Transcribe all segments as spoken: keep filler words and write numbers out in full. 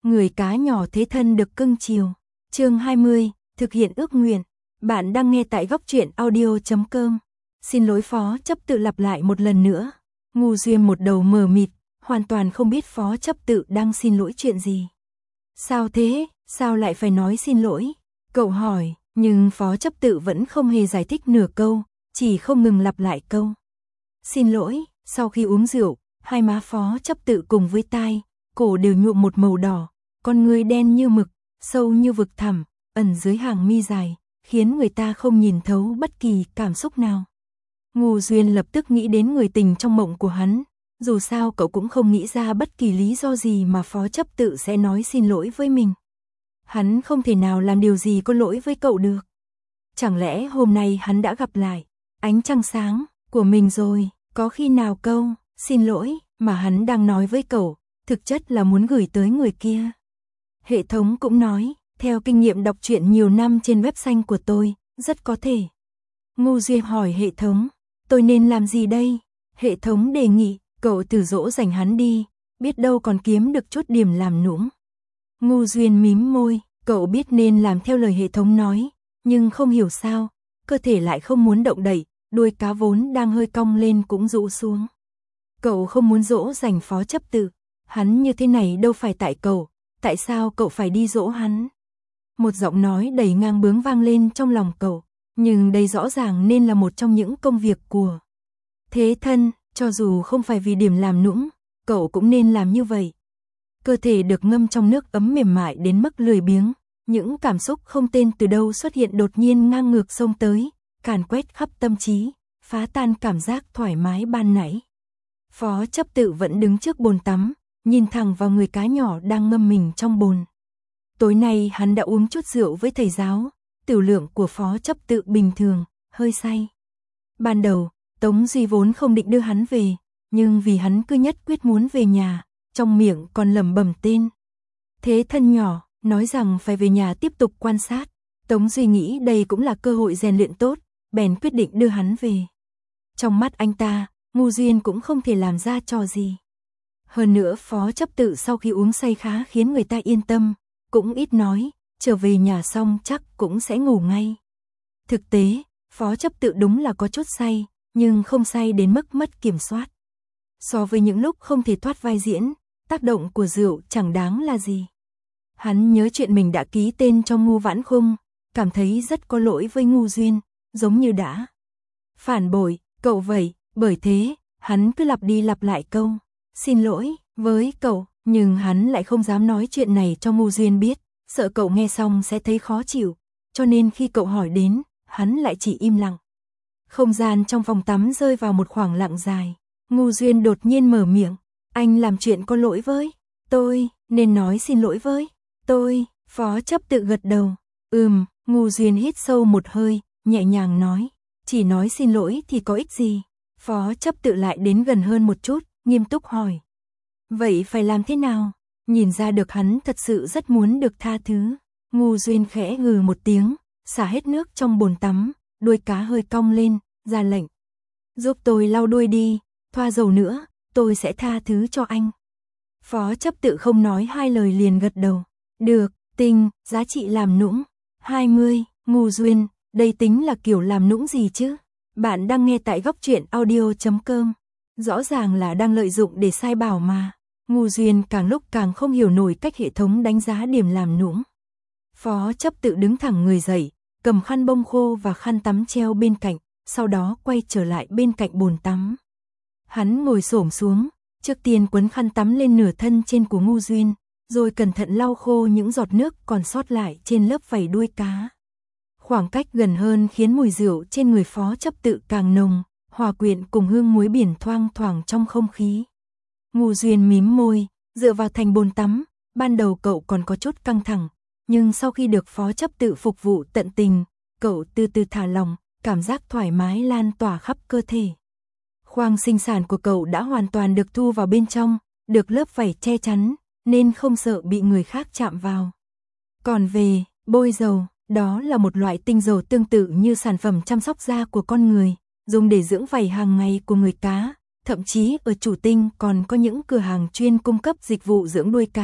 người cá nhỏ thế thân được cưng chiều. Chương hai mươi, thực hiện ước nguyện. Bạn đang nghe tại góc truyện audio chấm com. Xin lỗi phó chấp tự lặp lại một lần nữa. Ngu Duyên một đầu mờ mịt, hoàn toàn không biết phó chấp tự đang xin lỗi chuyện gì. Sao thế, sao lại phải nói xin lỗi? Cậu hỏi, nhưng phó chấp tự vẫn không hề giải thích nửa câu, chỉ không ngừng lặp lại câu. Xin lỗi. Sau khi uống rượu, hai má phó chấp tự cùng với tai, cổ đều nhuộm một màu đỏ, con người đen như mực, sâu như vực thẳm, ẩn dưới hàng mi dài, khiến người ta không nhìn thấu bất kỳ cảm xúc nào. Ngu Duyên lập tức nghĩ đến người tình trong mộng của hắn, dù sao cậu cũng không nghĩ ra bất kỳ lý do gì mà phó chấp tự sẽ nói xin lỗi với mình. Hắn không thể nào làm điều gì có lỗi với cậu được. Chẳng lẽ hôm nay hắn đã gặp lại ánh trăng sáng của mình rồi? Có khi nào câu xin lỗi mà hắn đang nói với cậu, thực chất là muốn gửi tới người kia. Hệ thống cũng nói, theo kinh nghiệm đọc truyện nhiều năm trên website của tôi, rất có thể. Ngu Duyên hỏi hệ thống, tôi nên làm gì đây? Hệ thống đề nghị, cậu thử dỗ dành hắn đi, biết đâu còn kiếm được chút điểm làm nũng. Ngu Duyên mím môi, cậu biết nên làm theo lời hệ thống nói, nhưng không hiểu sao, cơ thể lại không muốn động đậy. Đuôi cá vốn đang hơi cong lên cũng rũ xuống. Cậu không muốn dỗ dành phó chấp tự, hắn như thế này đâu phải tại cậu, tại sao cậu phải đi dỗ hắn? Một giọng nói đầy ngang bướng vang lên trong lòng cậu, nhưng đây rõ ràng nên là một trong những công việc của thế thân, cho dù không phải vì điểm làm nũng, cậu cũng nên làm như vậy. Cơ thể được ngâm trong nước ấm mềm mại đến mức lười biếng, những cảm xúc không tên từ đâu xuất hiện đột nhiên ngang ngược xông tới, càn quét khắp tâm trí, phá tan cảm giác thoải mái ban nãy. Phó chấp tự vẫn đứng trước bồn tắm, nhìn thẳng vào người cá nhỏ đang ngâm mình trong bồn. Tối nay hắn đã uống chút rượu với thầy giáo, tiểu lượng của phó chấp tự bình thường, hơi say. Ban đầu, Tống Duy vốn không định đưa hắn về, nhưng vì hắn cứ nhất quyết muốn về nhà, trong miệng còn lẩm bẩm tên thế thân nhỏ, nói rằng phải về nhà tiếp tục quan sát. Tống Duy nghĩ đây cũng là cơ hội rèn luyện tốt, bèn quyết định đưa hắn về. Trong mắt anh ta, Ngu Duyên cũng không thể làm ra trò gì. Hơn nữa phó chấp tự sau khi uống say khá khiến người ta yên tâm, cũng ít nói, trở về nhà xong chắc cũng sẽ ngủ ngay. Thực tế, phó chấp tự đúng là có chút say, nhưng không say đến mức mất kiểm soát. So với những lúc không thể thoát vai diễn, tác động của rượu chẳng đáng là gì. Hắn nhớ chuyện mình đã ký tên cho Ngu Vãn Khung, cảm thấy rất có lỗi với Ngu Duyên, giống như đã phản bội cậu vậy, bởi thế, hắn cứ lặp đi lặp lại câu xin lỗi với cậu, nhưng hắn lại không dám nói chuyện này cho Ngu Duyên biết, sợ cậu nghe xong sẽ thấy khó chịu, cho nên khi cậu hỏi đến, hắn lại chỉ im lặng. Không gian trong phòng tắm rơi vào một khoảng lặng dài, Ngu Duyên đột nhiên mở miệng, anh làm chuyện có lỗi với tôi, nên nói xin lỗi với tôi. Phó chấp tự gật đầu, ừm. Ngu Duyên hít sâu một hơi, nhẹ nhàng nói, chỉ nói xin lỗi thì có ích gì? Phó chấp tự lại đến gần hơn một chút, nghiêm túc hỏi. Vậy phải làm thế nào? Nhìn ra được hắn thật sự rất muốn được tha thứ. Ngu Duyên khẽ gừ một tiếng, xả hết nước trong bồn tắm, đuôi cá hơi cong lên, ra lệnh. Giúp tôi lau đuôi đi, thoa dầu nữa, tôi sẽ tha thứ cho anh. Phó chấp tự không nói hai lời liền gật đầu. Được, tình, giá trị làm nũng. hai mươi, Ngu Duyên, đây tính là kiểu làm nũng gì chứ? Bạn đang nghe tại góc truyện audio chấm com. Rõ ràng là đang lợi dụng để sai bảo mà. Ngu Duyên càng lúc càng không hiểu nổi cách hệ thống đánh giá điểm làm nũng. Phó chấp tự đứng thẳng người dậy, cầm khăn bông khô và khăn tắm treo bên cạnh, sau đó quay trở lại bên cạnh bồn tắm. Hắn ngồi xổm xuống, trước tiên quấn khăn tắm lên nửa thân trên của Ngu Duyên, rồi cẩn thận lau khô những giọt nước còn sót lại trên lớp vảy đuôi cá. Khoảng cách gần hơn khiến mùi rượu trên người phó chấp tự càng nồng, hòa quyện cùng hương muối biển thoang thoảng trong không khí. Ngu Duyên mím môi, dựa vào thành bồn tắm, ban đầu cậu còn có chút căng thẳng, nhưng sau khi được phó chấp tự phục vụ tận tình, cậu từ từ thả lỏng, cảm giác thoải mái lan tỏa khắp cơ thể. Khoang sinh sản của cậu đã hoàn toàn được thu vào bên trong, được lớp vảy che chắn, nên không sợ bị người khác chạm vào. Còn về bôi dầu, đó là một loại tinh dầu tương tự như sản phẩm chăm sóc da của con người, dùng để dưỡng vảy hàng ngày của người cá, thậm chí ở Chủ Tinh còn có những cửa hàng chuyên cung cấp dịch vụ dưỡng đuôi cá,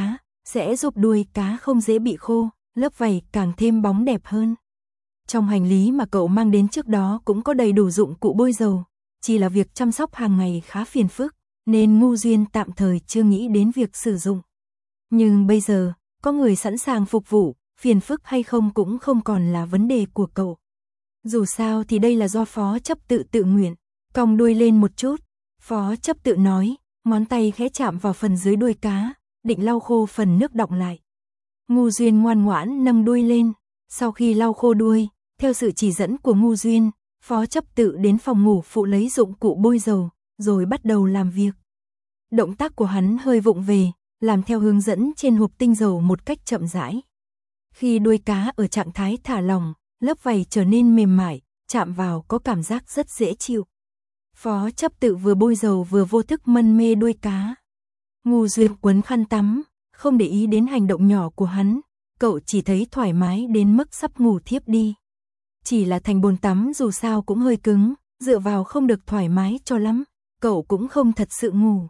sẽ giúp đuôi cá không dễ bị khô, lớp vảy càng thêm bóng đẹp hơn. Trong hành lý mà cậu mang đến trước đó cũng có đầy đủ dụng cụ bôi dầu, chỉ là việc chăm sóc hàng ngày khá phiền phức, nên Ngô Duyên tạm thời chưa nghĩ đến việc sử dụng. Nhưng bây giờ, có người sẵn sàng phục vụ, phiền phức hay không cũng không còn là vấn đề của cậu. Dù sao thì đây là do Phó Chấp Tự tự nguyện. Cong đuôi lên một chút, Phó Chấp Tự nói, ngón tay khẽ chạm vào phần dưới đuôi cá, định lau khô phần nước đọng lại. Ngô Duyên ngoan ngoãn nâng đuôi lên, sau khi lau khô đuôi, theo sự chỉ dẫn của Ngô Duyên, Phó Chấp Tự đến phòng ngủ phụ lấy dụng cụ bôi dầu, rồi bắt đầu làm việc. Động tác của hắn hơi vụng về, làm theo hướng dẫn trên hộp tinh dầu một cách chậm rãi. Khi đuôi cá ở trạng thái thả lỏng, lớp vảy trở nên mềm mại, chạm vào có cảm giác rất dễ chịu. Phó Chấp Tự vừa bôi dầu vừa vô thức mân mê đuôi cá. Ngô Duyên quấn khăn tắm, không để ý đến hành động nhỏ của hắn, cậu chỉ thấy thoải mái đến mức sắp ngủ thiếp đi. Chỉ là thành bồn tắm dù sao cũng hơi cứng, dựa vào không được thoải mái cho lắm, cậu cũng không thật sự ngủ.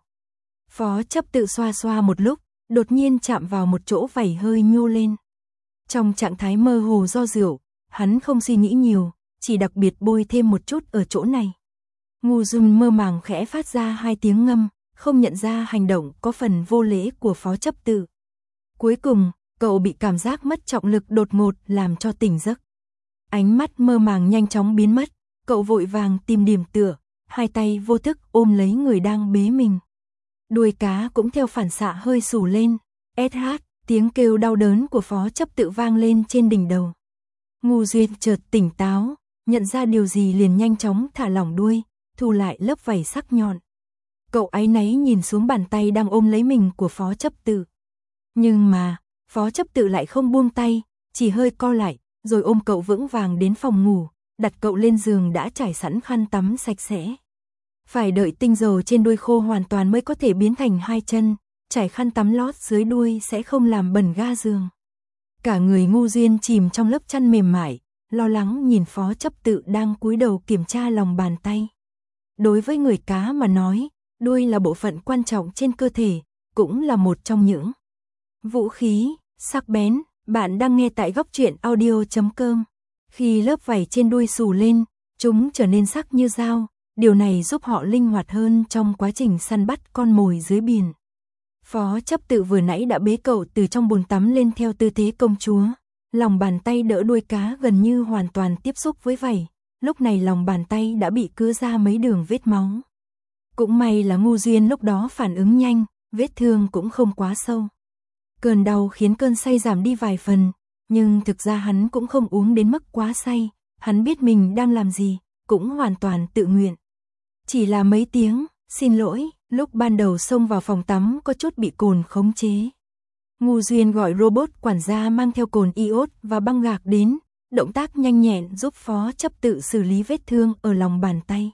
Phó Chấp Tự xoa xoa một lúc, đột nhiên chạm vào một chỗ vảy hơi nhô lên. Trong trạng thái mơ hồ do rượu, hắn không suy nghĩ nhiều, chỉ đặc biệt bôi thêm một chút ở chỗ này. Ngô Duyên mơ màng khẽ phát ra hai tiếng ngâm, không nhận ra hành động có phần vô lễ của Phó Chấp Tự. Cuối cùng, cậu bị cảm giác mất trọng lực đột ngột làm cho tỉnh giấc. Ánh mắt mơ màng nhanh chóng biến mất, cậu vội vàng tìm điểm tựa, hai tay vô thức ôm lấy người đang bế mình. Đuôi cá cũng theo phản xạ hơi xù lên, ét hát, tiếng kêu đau đớn của Phó Chấp Tự vang lên trên đỉnh đầu. Ngô Duyên chợt tỉnh táo, nhận ra điều gì liền nhanh chóng thả lỏng đuôi, thu lại lớp vảy sắc nhọn. Cậu áy náy nhìn xuống bàn tay đang ôm lấy mình của Phó Chấp Tự. Nhưng mà, Phó Chấp Tự lại không buông tay, chỉ hơi co lại, rồi ôm cậu vững vàng đến phòng ngủ, đặt cậu lên giường đã trải sẵn khăn tắm sạch sẽ. Phải đợi tinh dầu trên đuôi khô hoàn toàn mới có thể biến thành hai chân, trải khăn tắm lót dưới đuôi sẽ không làm bẩn ga giường. Cả người Ngô Duyên chìm trong lớp chăn mềm mại, lo lắng nhìn Phó Chấp Tự đang cúi đầu kiểm tra lòng bàn tay. Đối với người cá mà nói, đuôi là bộ phận quan trọng trên cơ thể, cũng là một trong những vũ khí sắc bén. Bạn đang nghe tại góc truyện audio chấm com. Khi lớp vảy trên đuôi xù lên, chúng trở nên sắc như dao, điều này giúp họ linh hoạt hơn trong quá trình săn bắt con mồi dưới biển. Phó Chấp Tự vừa nãy đã bế cậu từ trong bồn tắm lên theo tư thế công chúa, lòng bàn tay đỡ đuôi cá gần như hoàn toàn tiếp xúc với vảy, lúc này lòng bàn tay đã bị cứa ra mấy đường vết máu. Cũng may là Ngô Duyên lúc đó phản ứng nhanh, vết thương cũng không quá sâu. Cơn đau khiến cơn say giảm đi vài phần, nhưng thực ra hắn cũng không uống đến mức quá say, hắn biết mình đang làm gì, cũng hoàn toàn tự nguyện. Chỉ là mấy tiếng, xin lỗi, lúc ban đầu xông vào phòng tắm có chút bị cồn khống chế. Ngô Duyên gọi robot quản gia mang theo cồn iốt và băng gạc đến, động tác nhanh nhẹn giúp Phó Chấp Tự xử lý vết thương ở lòng bàn tay.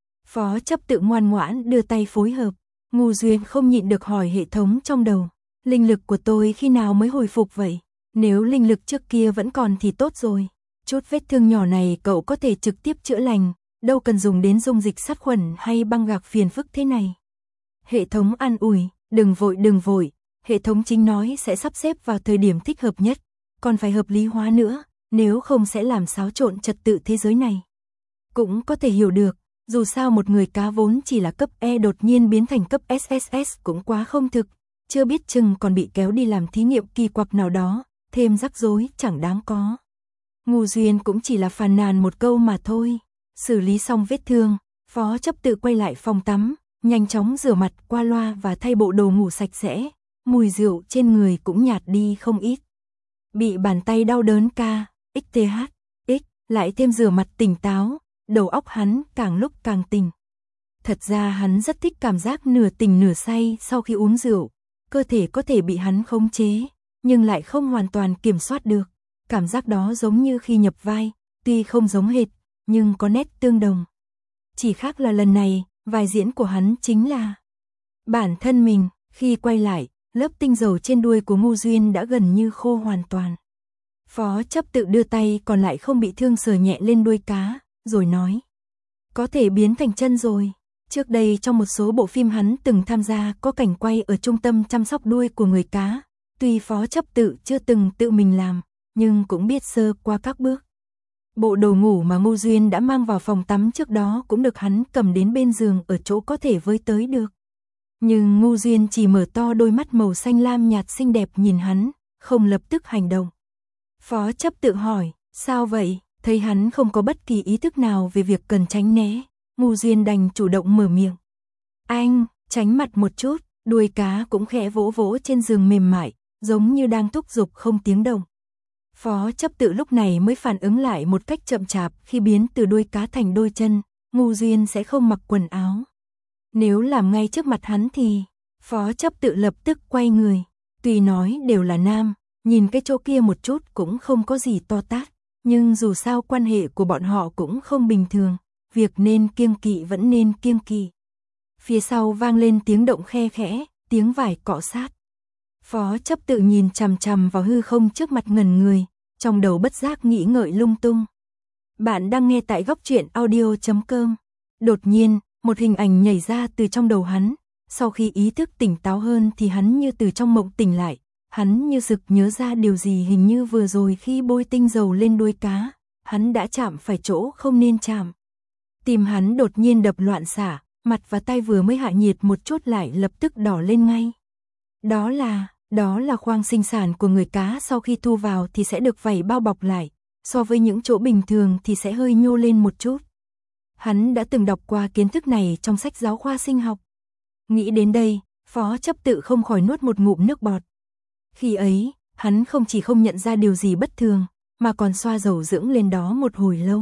Phó Chấp Tự ngoan ngoãn đưa tay phối hợp, Ngô Duyên không nhịn được hỏi hệ thống trong đầu. Linh lực của tôi khi nào mới hồi phục vậy? Nếu linh lực trước kia vẫn còn thì tốt rồi. Chút vết thương nhỏ này cậu có thể trực tiếp chữa lành, đâu cần dùng đến dung dịch sát khuẩn hay băng gạc phiền phức thế này. Hệ thống an ủi, đừng vội đừng vội, hệ thống chính nói sẽ sắp xếp vào thời điểm thích hợp nhất, còn phải hợp lý hóa nữa, nếu không sẽ làm xáo trộn trật tự thế giới này. Cũng có thể hiểu được, dù sao một người cá vốn chỉ là cấp E đột nhiên biến thành cấp ét ét ét cũng quá không thực. Chưa biết chừng còn bị kéo đi làm thí nghiệm kỳ quặc nào đó, thêm rắc rối chẳng đáng có. Ngô Duyên cũng chỉ là phàn nàn một câu mà thôi. Xử lý xong vết thương, Phó Chấp Tự quay lại phòng tắm, nhanh chóng rửa mặt qua loa và thay bộ đồ ngủ sạch sẽ, mùi rượu trên người cũng nhạt đi không ít. Bị bàn tay đau đớn ca, xth, x, lại thêm rửa mặt tỉnh táo, đầu óc hắn càng lúc càng tỉnh. Thật ra hắn rất thích cảm giác nửa tỉnh nửa say sau khi uống rượu. Cơ thể có thể bị hắn khống chế, nhưng lại không hoàn toàn kiểm soát được. Cảm giác đó giống như khi nhập vai, tuy không giống hệt, nhưng có nét tương đồng. Chỉ khác là lần này, vai diễn của hắn chính là bản thân mình. Khi quay lại, lớp tinh dầu trên đuôi của Ngô Duyên đã gần như khô hoàn toàn. Phó Chấp Tự đưa tay còn lại không bị thương sờ nhẹ lên đuôi cá, rồi nói. Có thể biến thành chân rồi. Trước đây trong một số bộ phim hắn từng tham gia có cảnh quay ở trung tâm chăm sóc đuôi của người cá, Tuy phó chấp tự chưa từng tự mình làm, nhưng cũng biết sơ qua các bước. Bộ đồ ngủ mà Ngô Duyên đã mang vào phòng tắm trước đó cũng được hắn cầm đến bên giường ở chỗ có thể với tới được. Nhưng Ngô Duyên chỉ mở to đôi mắt màu xanh lam nhạt xinh đẹp nhìn hắn, không lập tức hành động. Phó chấp tự hỏi, sao vậy? Thấy hắn không có bất kỳ ý thức nào về việc cần tránh né, Ngô Duyên đành chủ động mở miệng. Anh, tránh mặt một chút, đuôi cá cũng khẽ vỗ vỗ trên giường mềm mại, giống như đang thúc giục không tiếng động. Phó chấp tự lúc này mới phản ứng lại một cách chậm chạp khi biến từ đuôi cá thành đôi chân, Ngô Duyên sẽ không mặc quần áo. Nếu làm ngay trước mặt hắn thì, phó chấp tự lập tức quay người, tuy nói đều là nam, nhìn cái chỗ kia một chút cũng không có gì to tát, nhưng dù sao quan hệ của bọn họ cũng không bình thường, việc nên kiêng kỵ vẫn nên kiêng kỵ. Phía sau vang lên tiếng động khe khẽ, tiếng vải cọ sát. Phó chấp tự nhìn chằm chằm vào hư không trước mặt ngẩn người, trong đầu bất giác nghĩ ngợi lung tung. Bạn đang nghe tại góc truyện audio chấm com. Đột nhiên, một hình ảnh nhảy ra từ trong đầu hắn, sau khi ý thức tỉnh táo hơn thì hắn như từ trong mộng tỉnh lại, hắn như sực nhớ ra điều gì, hình như vừa rồi khi bôi tinh dầu lên đuôi cá, hắn đã chạm phải chỗ không nên chạm. Tim hắn đột nhiên đập loạn xạ, mặt và tay vừa mới hạ nhiệt một chút lại lập tức đỏ lên ngay. Đó là, đó là khoang sinh sản của người cá, sau khi thu vào thì sẽ được vảy bao bọc lại, so với những chỗ bình thường thì sẽ hơi nhô lên một chút. Hắn đã từng đọc qua kiến thức này trong sách giáo khoa sinh học. Nghĩ đến đây, phó chấp tự không khỏi nuốt một ngụm nước bọt. Khi ấy, hắn không chỉ không nhận ra điều gì bất thường, mà còn xoa dầu dưỡng lên đó một hồi lâu.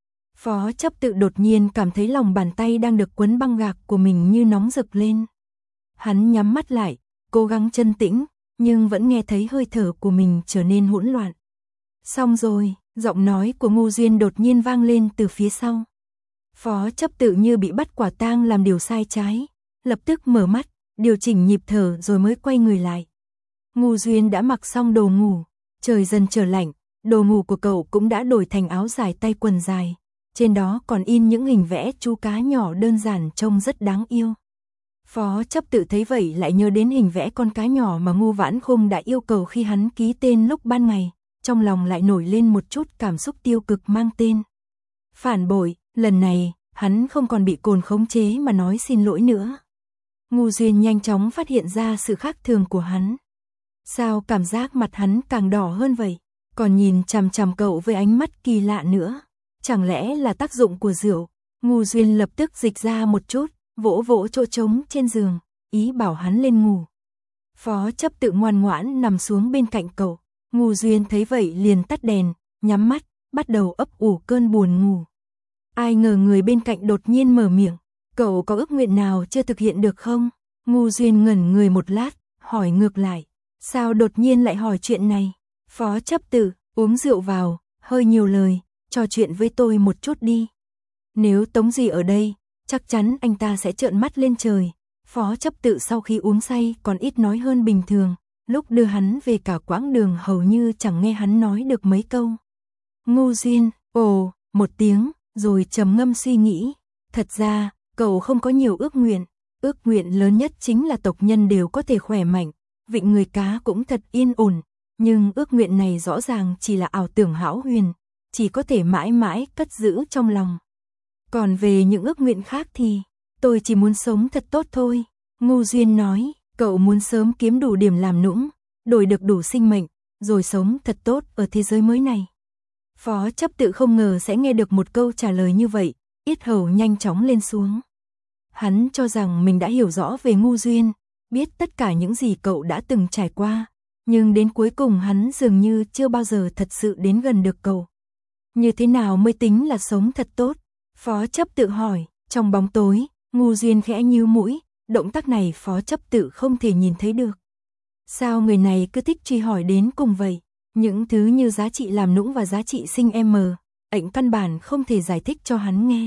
Phó chấp tự đột nhiên cảm thấy lòng bàn tay đang được quấn băng gạc của mình như nóng rực lên. Hắn nhắm mắt lại, cố gắng chân tĩnh, nhưng vẫn nghe thấy hơi thở của mình trở nên hỗn loạn. Xong rồi, giọng nói của Ngô Duyên đột nhiên vang lên từ phía sau. Phó chấp tự như bị bắt quả tang làm điều sai trái, lập tức mở mắt, điều chỉnh nhịp thở rồi mới quay người lại. Ngô Duyên đã mặc xong đồ ngủ, trời dần trở lạnh, đồ ngủ của cậu cũng đã đổi thành áo dài tay quần dài, trên đó còn in những hình vẽ chú cá nhỏ đơn giản trông rất đáng yêu. Phó chấp tự thấy vậy lại nhớ đến hình vẽ con cá nhỏ mà Ngô Vãn Khung đã yêu cầu khi hắn ký tên lúc ban ngày, trong lòng lại nổi lên một chút cảm xúc tiêu cực mang tên phản bội. Lần này, hắn không còn bị cồn khống chế mà nói xin lỗi nữa. Ngô Duyên nhanh chóng phát hiện ra sự khác thường của hắn. Sao cảm giác mặt hắn càng đỏ hơn vậy? Còn nhìn chằm chằm cậu với ánh mắt kỳ lạ nữa. Chẳng lẽ là tác dụng của rượu? Ngô Duyên lập tức dịch ra một chút, vỗ vỗ chỗ trống trên giường, ý bảo hắn lên ngủ. Phó chấp tự ngoan ngoãn nằm xuống bên cạnh cậu. Ngô Duyên thấy vậy liền tắt đèn, nhắm mắt, bắt đầu ấp ủ cơn buồn ngủ. Ai ngờ người bên cạnh đột nhiên mở miệng, cậu có ước nguyện nào chưa thực hiện được không? Ngô Duyên ngẩn người một lát, hỏi ngược lại, sao đột nhiên lại hỏi chuyện này? Phó chấp tự, uống rượu vào, hơi nhiều lời, trò chuyện với tôi một chút đi. Nếu Tống Duy ở đây, chắc chắn anh ta sẽ trợn mắt lên trời. Phó chấp tự sau khi uống say còn ít nói hơn bình thường, lúc đưa hắn về cả quãng đường hầu như chẳng nghe hắn nói được mấy câu. Ngô Duyên, ồ, một tiếng, rồi trầm ngâm suy nghĩ, thật ra, cậu không có nhiều ước nguyện, ước nguyện lớn nhất chính là tộc nhân đều có thể khỏe mạnh, vịnh người cá cũng thật yên ổn, nhưng ước nguyện này rõ ràng chỉ là ảo tưởng hão huyền, chỉ có thể mãi mãi cất giữ trong lòng. Còn về những ước nguyện khác thì, tôi chỉ muốn sống thật tốt thôi. Ngô Duyên nói, cậu muốn sớm kiếm đủ điểm làm nũng, đổi được đủ sinh mệnh, rồi sống thật tốt ở thế giới mới này. Phó chấp tự không ngờ sẽ nghe được một câu trả lời như vậy, yết hầu nhanh chóng lên xuống. Hắn cho rằng mình đã hiểu rõ về Ngô Duyên, biết tất cả những gì cậu đã từng trải qua, nhưng đến cuối cùng hắn dường như chưa bao giờ thật sự đến gần được cậu. Như thế nào mới tính là sống thật tốt? Phó chấp tự hỏi, trong bóng tối, Ngô Duyên khẽ nhíu mũi, động tác này phó chấp tự không thể nhìn thấy được. Sao người này cứ thích truy hỏi đến cùng vậy? Những thứ như giá trị làm nũng và giá trị sinh em, ảnh căn bản không thể giải thích cho hắn nghe.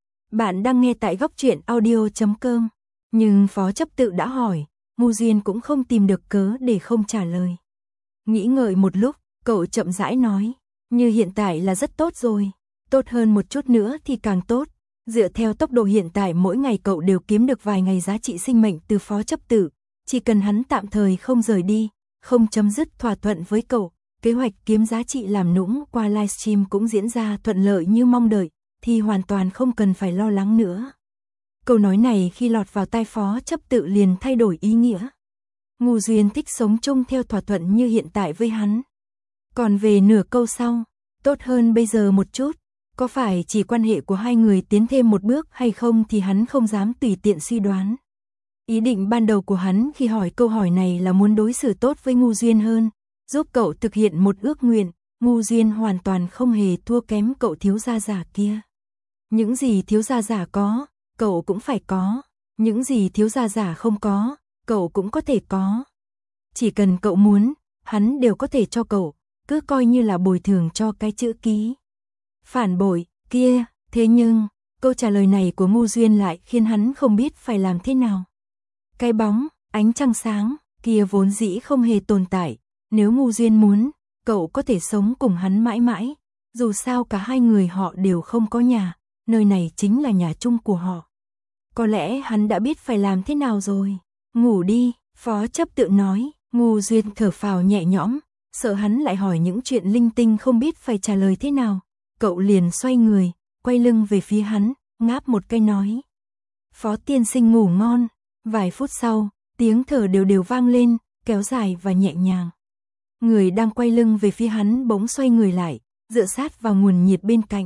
Bạn đang nghe tại góc truyện audio chấm com, nhưng phó chấp tự đã hỏi, Ngô Duyên cũng không tìm được cớ để không trả lời. Nghĩ ngợi một lúc, cậu chậm rãi nói, như hiện tại là rất tốt rồi, tốt hơn một chút nữa thì càng tốt. Dựa theo tốc độ hiện tại mỗi ngày cậu đều kiếm được vài ngày giá trị sinh mệnh từ phó chấp tự, chỉ cần hắn tạm thời không rời đi, không chấm dứt thỏa thuận với cậu, kế hoạch kiếm giá trị làm nũng qua livestream cũng diễn ra thuận lợi như mong đợi, thì hoàn toàn không cần phải lo lắng nữa. Câu nói này khi lọt vào tai Phó Chấp Tự liền thay đổi ý nghĩa. Ngô Duyên thích sống chung theo thỏa thuận như hiện tại với hắn. Còn về nửa câu sau, tốt hơn bây giờ một chút, có phải chỉ quan hệ của hai người tiến thêm một bước hay không thì hắn không dám tùy tiện suy đoán. Ý định ban đầu của hắn khi hỏi câu hỏi này là muốn đối xử tốt với Ngô Duyên hơn, giúp cậu thực hiện một ước nguyện. Ngô Duyên hoàn toàn không hề thua kém cậu thiếu gia giả kia. Những gì thiếu gia giả có, cậu cũng phải có. Những gì thiếu gia giả không có, cậu cũng có thể có. Chỉ cần cậu muốn, hắn đều có thể cho cậu, cứ coi như là bồi thường cho cái chữ ký. Phản bội, kia, thế nhưng, câu trả lời này của Ngô Duyên lại khiến hắn không biết phải làm thế nào. Cái bóng, ánh trăng sáng, kia vốn dĩ không hề tồn tại, nếu Ngô Duyên muốn, cậu có thể sống cùng hắn mãi mãi, dù sao cả hai người họ đều không có nhà, nơi này chính là nhà chung của họ. Có lẽ hắn đã biết phải làm thế nào rồi. Ngủ đi, Phó Chấp Tự nói. Ngô Duyên thở phào nhẹ nhõm, sợ hắn lại hỏi những chuyện linh tinh không biết phải trả lời thế nào. Cậu liền xoay người, quay lưng về phía hắn, ngáp một cái nói. Phó tiên sinh ngủ ngon. Vài phút sau, tiếng thở đều đều vang lên, kéo dài và nhẹ nhàng. Người đang quay lưng về phía hắn bỗng xoay người lại, dựa sát vào nguồn nhiệt bên cạnh.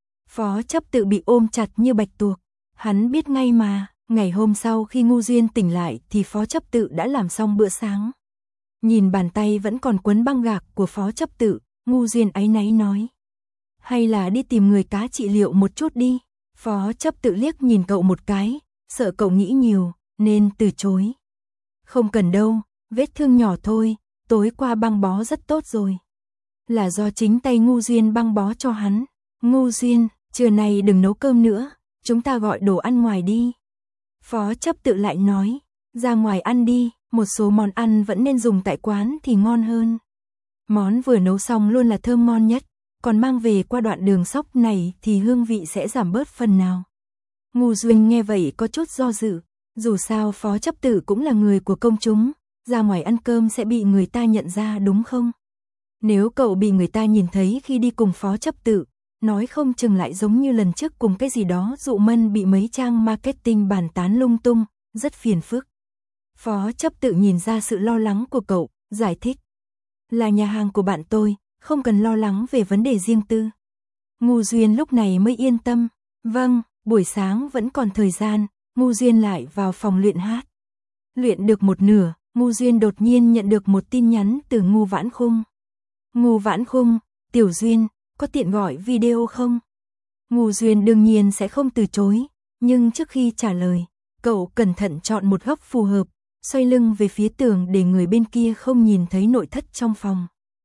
Phó Chấp Tự bị ôm chặt như bạch tuộc. Hắn biết ngay mà, ngày hôm sau khi Ngô Duyên tỉnh lại thì Phó Chấp Tự đã làm xong bữa sáng. Nhìn bàn tay vẫn còn quấn băng gạc của Phó Chấp Tự, Ngô Duyên áy náy nói. Hay là đi tìm người cá trị liệu một chút đi. Phó Chấp Tự liếc nhìn cậu một cái, sợ cậu nghĩ nhiều, nên từ chối. Không cần đâu, vết thương nhỏ thôi, tối qua băng bó rất tốt rồi. Là do chính tay Ngô Duyên băng bó cho hắn. Ngô Duyên, trưa nay đừng nấu cơm nữa, chúng ta gọi đồ ăn ngoài đi. Phó Chấp Tự lại nói, ra ngoài ăn đi, một số món ăn vẫn nên dùng tại quán thì ngon hơn. Món vừa nấu xong luôn là thơm ngon nhất, còn mang về qua đoạn đường sóc này thì hương vị sẽ giảm bớt phần nào. Ngô Duyên nghe vậy có chút do dự, dù sao Phó Chấp Tự cũng là người của công chúng, ra ngoài ăn cơm sẽ bị người ta nhận ra đúng không? Nếu cậu bị người ta nhìn thấy khi đi cùng Phó Chấp Tự, nói không chừng lại giống như lần trước cùng cái gì đó dụ mân bị mấy trang marketing bàn tán lung tung, rất phiền phức. Phó Chấp Tự nhìn ra sự lo lắng của cậu, giải thích. Là nhà hàng của bạn tôi, không cần lo lắng về vấn đề riêng tư. Ngô Duyên lúc này mới yên tâm. Vâng, buổi sáng vẫn còn thời gian, Ngô Duyên lại vào phòng luyện hát. Luyện được một nửa, Ngô Duyên đột nhiên nhận được một tin nhắn từ Ngô Vãn Khung. Ngô Vãn Khung, Tiểu Duyên, có tiện gọi video không? Ngô Duyên đương nhiên sẽ không từ chối, nhưng trước khi trả lời, cậu cẩn thận chọn một góc phù hợp, xoay lưng về phía tường để người bên kia không nhìn thấy nội thất trong phòng.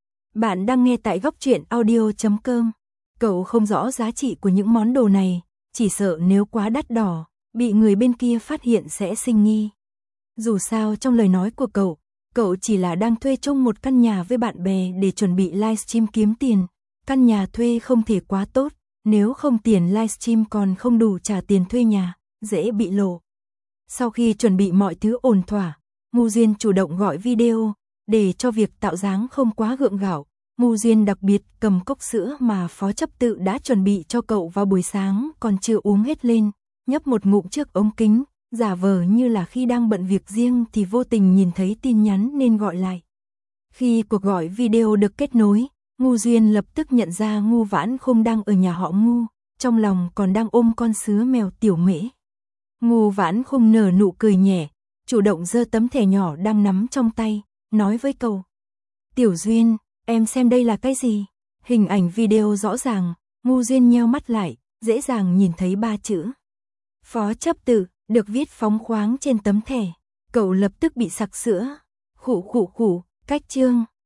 Bạn đang nghe tại góc truyện audio chấm com. Cậu không rõ giá trị của những món đồ này, chỉ sợ nếu quá đắt đỏ, bị người bên kia phát hiện sẽ sinh nghi. Dù sao trong lời nói của cậu, cậu chỉ là đang thuê chung một căn nhà với bạn bè để chuẩn bị livestream kiếm tiền. Căn nhà thuê không thể quá tốt, nếu không tiền livestream còn không đủ trả tiền thuê nhà, dễ bị lộ. Sau khi chuẩn bị mọi thứ ổn thỏa, Ngô Duyên chủ động gọi video, để cho việc tạo dáng không quá gượng gạo. Ngô Duyên đặc biệt cầm cốc sữa mà Phó Chấp Tự đã chuẩn bị cho cậu vào buổi sáng còn chưa uống hết lên, nhấp một ngụm trước ống kính, giả vờ như là khi đang bận việc riêng thì vô tình nhìn thấy tin nhắn nên gọi lại. Khi cuộc gọi video được kết nối, Ngô Duyên lập tức nhận ra Ngô Vãn Khung đang ở nhà họ Ngô, trong lòng còn đang ôm con sứa mèo tiểu mễ. Ngô Vãn Khung nở nụ cười nhẹ, chủ động giơ tấm thẻ nhỏ đang nắm trong tay, nói với cậu. Tiểu Duyên, em xem đây là cái gì? Hình ảnh video rõ ràng, Ngô Duyên nheo mắt lại, dễ dàng nhìn thấy ba chữ. Phó Chấp Tự, được viết phóng khoáng trên tấm thẻ. Cậu lập tức bị sặc sữa. Khụ khụ khụ, cách chương.